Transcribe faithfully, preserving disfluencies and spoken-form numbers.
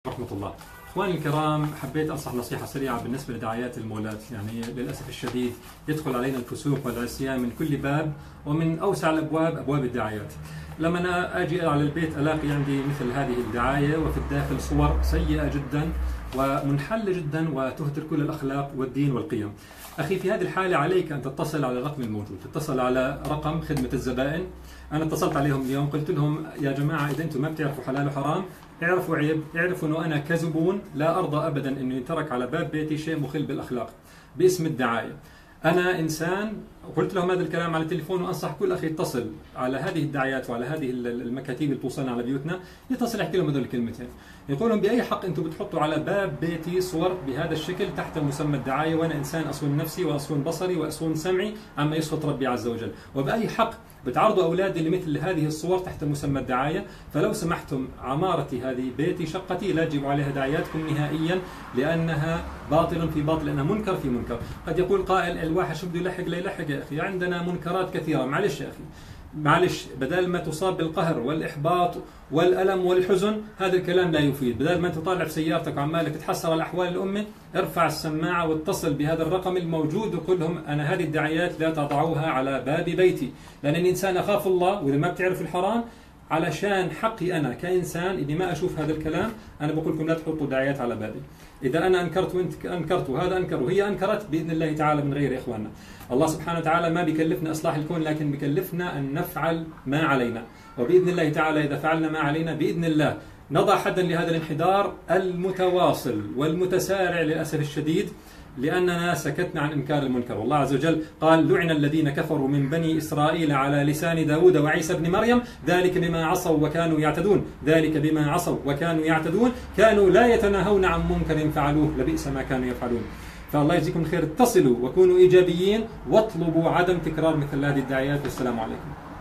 ورحمة الله. إخواني الكرام، حبيت أنصح نصيحة سريعة بالنسبة لدعايات المولات. يعني للأسف الشديد يدخل علينا الفسوق والعصيان من كل باب، ومن أوسع الأبواب أبواب الدعايات. لما أنا أجي على البيت ألاقي عندي مثل هذه الدعاية وفي الداخل صور سيئة جدا ومنحلة جدا وتهدر كل الأخلاق والدين والقيم. أخي، في هذه الحالة عليك أن تتصل على الرقم الموجود، تتصل على رقم خدمة الزبائن. أنا اتصلت عليهم اليوم، قلت لهم يا جماعة إذا أنتم ما بتعرفوا حلال وحرام، اعرفوا عيب، اعرفوا أنه أنا كزبون لا أرضى أبدا أنه يترك على باب بيتي شيء مخل بالأخلاق باسم الدعاية. أنا إنسان، قلت لهم هذا الكلام على التليفون، وأنصح كل أخي يتصل على هذه الدعايات وعلى هذه المكاتيب اللي توصلنا على بيوتنا، يتصل يحكي لهم هذول الكلمتين، يقول لهم بأي حق أنتم بتحطوا على باب بيتي صور بهذا الشكل تحت مسمى الدعاية، وأنا إنسان أصون نفسي وأصون بصري وأصون سمعي عما يسخط ربي عز وجل، وبأي حق بتعرضوا أولادي لمثل هذه الصور تحت مسمى الدعاية؟ فلو سمحتم، عمارتي هذه بيتي شقتي، لا تجيبوا عليها دعاياتكم نهائيا، لأنها باطل في باطل، لأنها منكر في منكر. قد يقول قائل الواحد شو بده يلحق ليلحق؟ يا أخي عندنا منكرات كثيرة، معلش يا أخي معلش، بدل ما تصاب بالقهر والإحباط والألم والحزن، هذا الكلام لا يفيد. بدل ما تطالع في سيارتك وعمالك تتحسر على أحوال الأمة، ارفع السماعة واتصل بهذا الرقم الموجود وقل لهم أنا هذه الدعايات لا تضعوها على باب بيتي، لأنني إنسان أخاف الله، وإذا ما بتعرف الحرام علشان حقي أنا كإنسان إذا ما أشوف هذا الكلام، أنا بقول لكم لا تحطوا دعايات على بابي. إذا أنا أنكرت وأنت أنكرت وهذا أنكر وهي أنكرت، بإذن الله تعالى من غير إخواننا. الله سبحانه وتعالى ما بيكلفنا إصلاح الكون، لكن بيكلفنا أن نفعل ما علينا، وبإذن الله تعالى إذا فعلنا ما علينا بإذن الله نضع حدا لهذا الانحدار المتواصل والمتسارع للأسف الشديد، لأننا سكتنا عن إنكار المنكر. والله عز وجل قال لعن الذين كفروا من بني إسرائيل على لسان داود وعيسى بن مريم ذلك بما عصوا وكانوا يعتدون ذلك بما عصوا وكانوا يعتدون كانوا لا يتناهون عن منكر فعلوه لبئس ما كانوا يفعلون. فالله يجزيكم الخير، اتصلوا وكونوا إيجابيين واطلبوا عدم تكرار مثل هذه الدعايات. والسلام عليكم.